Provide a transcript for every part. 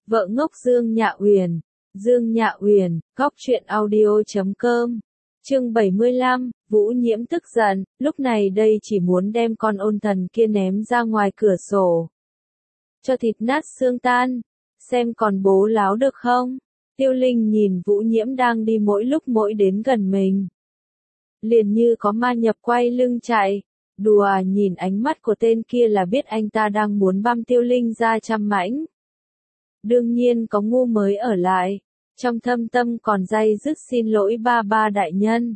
Vợ ngốc Dương Nhạ Uyển. Dương Nhạ Uyển, góc truyện audio.com. Chương 75, Vũ Nhiễm tức giận, lúc này đây chỉ muốn đem con ôn thần kia ném ra ngoài cửa sổ. Cho thịt nát xương tan, xem còn bố láo được không? Tiêu Linh nhìn Vũ Nhiễm đang đi mỗi lúc mỗi đến gần mình. Liền như có ma nhập quay lưng chạy, đùa nhìn ánh mắt của tên kia là biết anh ta đang muốn băm Tiêu Linh ra trăm mảnh. Đương nhiên có ngu mới ở lại, trong thâm tâm còn day dứt xin lỗi ba đại nhân.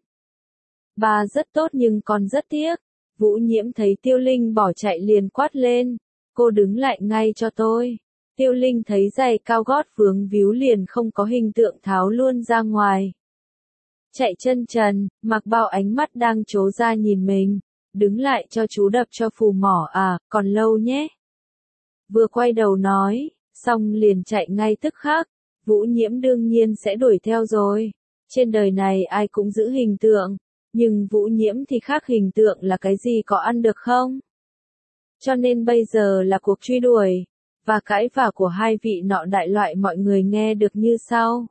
Ba rất tốt nhưng con rất tiếc. Vũ Nhiễm thấy Tiêu Linh bỏ chạy liền quát lên, cô đứng lại ngay cho tôi. Tiêu Linh thấy giày cao gót vướng víu liền không có hình tượng tháo luôn ra ngoài. Chạy chân trần, mặc bao ánh mắt đang trố ra nhìn mình, đứng lại cho chú đập cho phù mỏ à, còn lâu nhé. Vừa quay đầu nói, xong liền chạy ngay tức khắc. Vũ Nhiễm đương nhiên sẽ đuổi theo rồi. Trên đời này ai cũng giữ hình tượng, nhưng Vũ Nhiễm thì khác, hình tượng là cái gì có ăn được không? Cho nên bây giờ là cuộc truy đuổi, và cãi vã của hai vị nọ đại loại mọi người nghe được như sau.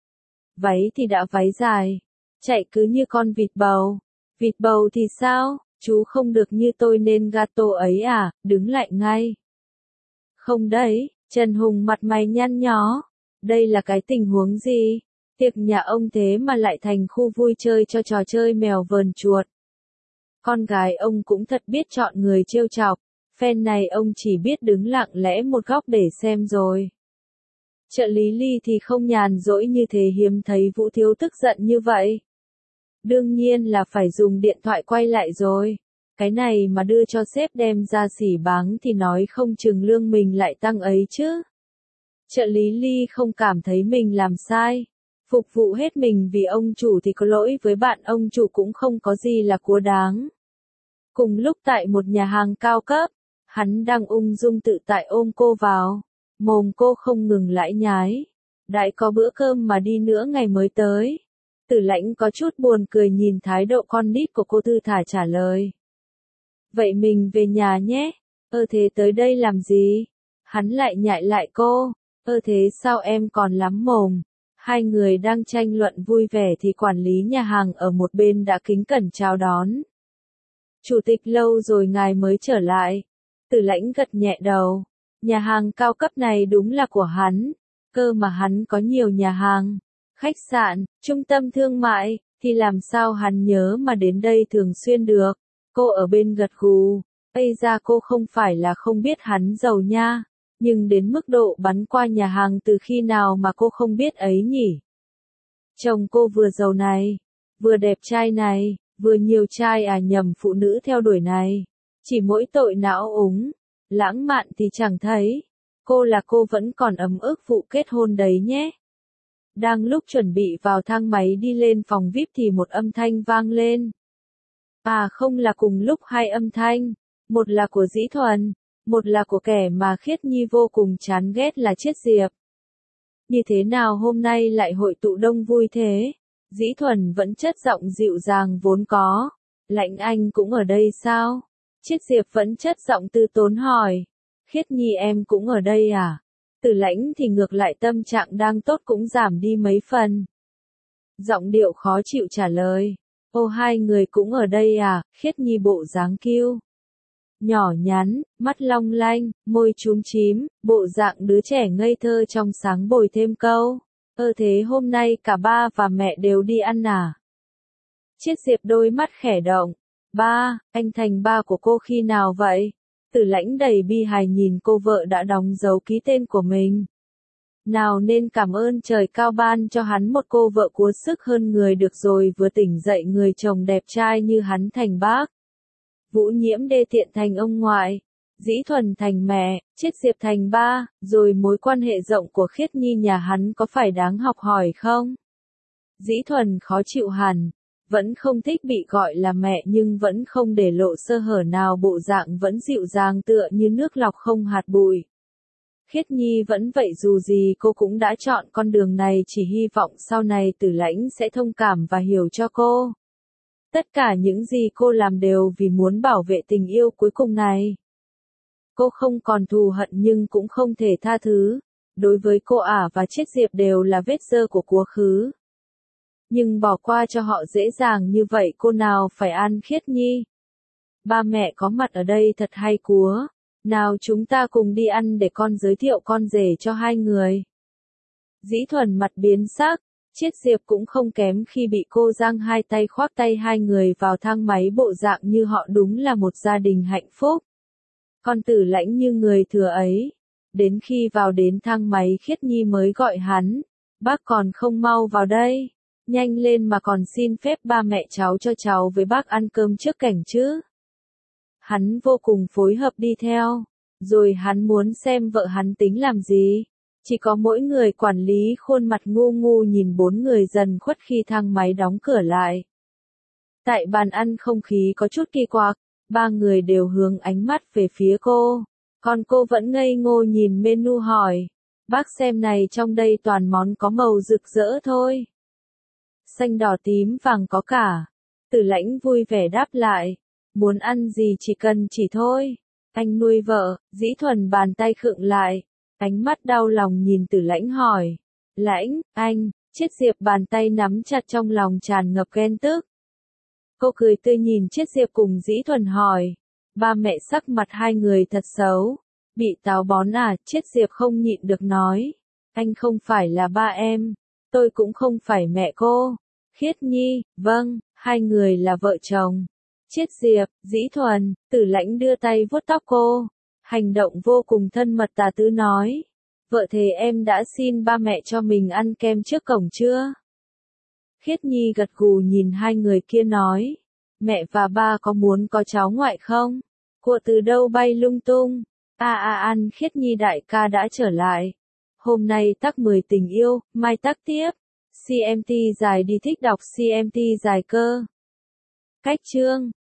Váy thì đã váy dài, chạy cứ như con vịt bầu. Vịt bầu thì sao, chú không được như tôi nên gato ấy à, đứng lại ngay. Không đấy, Trần Hùng mặt mày nhăn nhó. Đây là cái tình huống gì? Tiệc nhà ông thế mà lại thành khu vui chơi cho trò chơi mèo vờn chuột. Con gái ông cũng thật biết chọn người trêu chọc, phen này ông chỉ biết đứng lặng lẽ một góc để xem rồi. Trợ lý Ly thì không nhàn rỗi như thế, hiếm thấy Vũ Thiếu tức giận như vậy. Đương nhiên là phải dùng điện thoại quay lại rồi. Cái này mà đưa cho sếp đem ra xỉ báng thì nói không chừng lương mình lại tăng ấy chứ. Trợ lý Ly không cảm thấy mình làm sai. Phục vụ hết mình vì ông chủ thì có lỗi với bạn ông chủ cũng không có gì là quá đáng. Cùng lúc tại một nhà hàng cao cấp, hắn đang ung dung tự tại ôm cô vào. Mồm cô không ngừng lải nhải. Đại có bữa cơm mà đi nữa ngày mới tới. Tử Lãnh có chút buồn cười nhìn thái độ con nít của cô, thư thả trả lời. Vậy mình về nhà nhé. Thế tới đây làm gì? Hắn lại nhại lại cô. Thế sao em còn lắm mồm? Hai người đang tranh luận vui vẻ thì quản lý nhà hàng ở một bên đã kính cẩn chào đón. Chủ tịch lâu rồi ngài mới trở lại. Tử Lãnh gật nhẹ đầu. Nhà hàng cao cấp này đúng là của hắn. Cơ mà hắn có nhiều nhà hàng, khách sạn, trung tâm thương mại, thì làm sao hắn nhớ mà đến đây thường xuyên được. Cô ở bên gật gù. Bây ra cô không phải là không biết hắn giàu nha. Nhưng đến mức độ bắn qua nhà hàng từ khi nào mà cô không biết ấy nhỉ? Chồng cô vừa giàu này, vừa đẹp trai này, vừa nhiều trai nhầm phụ nữ theo đuổi này. Chỉ mỗi tội não úng, lãng mạn thì chẳng thấy. Cô là cô vẫn còn ấm ức vụ kết hôn đấy nhé. Đang lúc chuẩn bị vào thang máy đi lên phòng VIP thì một âm thanh vang lên. Không là cùng lúc hai âm thanh, một là của Dĩ Thuần. Một là của kẻ mà Khiết Nhi vô cùng chán ghét là Chiết Diệp. Như thế nào hôm nay lại hội tụ đông vui thế? Dĩ Thuần vẫn chất giọng dịu dàng vốn có. Lãnh Anh cũng ở đây sao? Chiết Diệp vẫn chất giọng tư tốn hỏi. Khiết Nhi em cũng ở đây à? Tử Lãnh thì ngược lại tâm trạng đang tốt cũng giảm đi mấy phần. Giọng điệu khó chịu trả lời. Hai người cũng ở đây à? Khiết Nhi bộ dáng kiêu nhỏ nhắn, mắt long lanh, môi chúm chím, bộ dạng đứa trẻ ngây thơ trong sáng bồi thêm câu. Thế hôm nay cả ba và mẹ đều đi ăn à? Chiết Diệp đôi mắt khẽ động. Ba, anh thành ba của cô khi nào vậy? Tử Lãnh đầy bi hài nhìn cô vợ đã đóng dấu ký tên của mình. Nào nên cảm ơn trời cao ban cho hắn một cô vợ cuốn sức hơn người được rồi, vừa tỉnh dậy người chồng đẹp trai như hắn thành bác. Vũ Nhiễm đê tiện thành ông ngoại, Dĩ Thuần thành mẹ, Chiết Diệp thành ba, rồi mối quan hệ rộng của Khiết Nhi nhà hắn có phải đáng học hỏi không? Dĩ Thuần khó chịu hẳn, vẫn không thích bị gọi là mẹ nhưng vẫn không để lộ sơ hở nào, bộ dạng vẫn dịu dàng tựa như nước lọc không hạt bụi. Khiết Nhi vẫn vậy, dù gì cô cũng đã chọn con đường này, chỉ hy vọng sau này Tử Lãnh sẽ thông cảm và hiểu cho cô. Tất cả những gì cô làm đều vì muốn bảo vệ tình yêu cuối cùng này. Cô không còn thù hận nhưng cũng không thể tha thứ. đối với cô ả và Chiết Diệp đều là vết dơ của quá khứ. Nhưng bỏ qua cho họ dễ dàng như vậy cô nào phải an Khiết Nhi. Ba mẹ có mặt ở đây thật hay quá. Nào chúng ta cùng đi ăn để con giới thiệu con rể cho hai người. Dĩ Thuần mặt biến sắc, Chiết Diệp cũng không kém khi bị cô giang hai tay khoác tay hai người vào thang máy bộ dạng như họ đúng là một gia đình hạnh phúc. Con Tử Lãnh như người thừa ấy. Đến khi vào đến thang máy Khiết Nhi mới gọi hắn. Bác còn không mau vào đây. Nhanh lên mà còn xin phép ba mẹ cháu cho cháu với bác ăn cơm trước cảnh chứ. Hắn vô cùng phối hợp đi theo. Rồi hắn muốn xem vợ hắn tính làm gì. Chỉ có mỗi người quản lý khuôn mặt ngu ngu nhìn bốn người dần khuất khi thang máy đóng cửa lại. Tại bàn ăn không khí có chút kỳ quặc, ba người đều hướng ánh mắt về phía cô. Còn cô vẫn ngây ngô nhìn menu hỏi. Bác xem này trong đây toàn món có màu rực rỡ thôi. Xanh đỏ tím vàng có cả. Tử Lãnh vui vẻ đáp lại. Muốn ăn gì chỉ cần chỉ thôi. Anh nuôi vợ, Dĩ Thuần bàn tay khựng lại. Ánh mắt đau lòng nhìn Tử Lãnh hỏi. Lãnh, anh, Chiết Diệp bàn tay nắm chặt trong lòng tràn ngập ghen tức. Cô cười tươi nhìn Chiết Diệp cùng Dĩ Thuần hỏi. Ba mẹ sắc mặt hai người thật xấu. Bị táo bón à, Chiết Diệp không nhịn được nói. Anh không phải là ba em. Tôi cũng không phải mẹ cô. Khiết Nhi, vâng, hai người là vợ chồng. Chiết Diệp, Dĩ Thuần, Tử Lãnh đưa tay vuốt tóc cô. Hành động vô cùng thân mật tà tứ nói. Vợ thề em đã xin ba mẹ cho mình ăn kem trước cổng chưa? Khiết Nhi gật gù nhìn hai người kia nói. Mẹ và ba có muốn có cháu ngoại không? Của từ đâu bay lung tung? Ăn Khiết Nhi đại ca đã trở lại. Hôm nay tắc 10 tình yêu, mai tắc tiếp. CMT dài đi thích đọc CMT dài cơ. Cách chương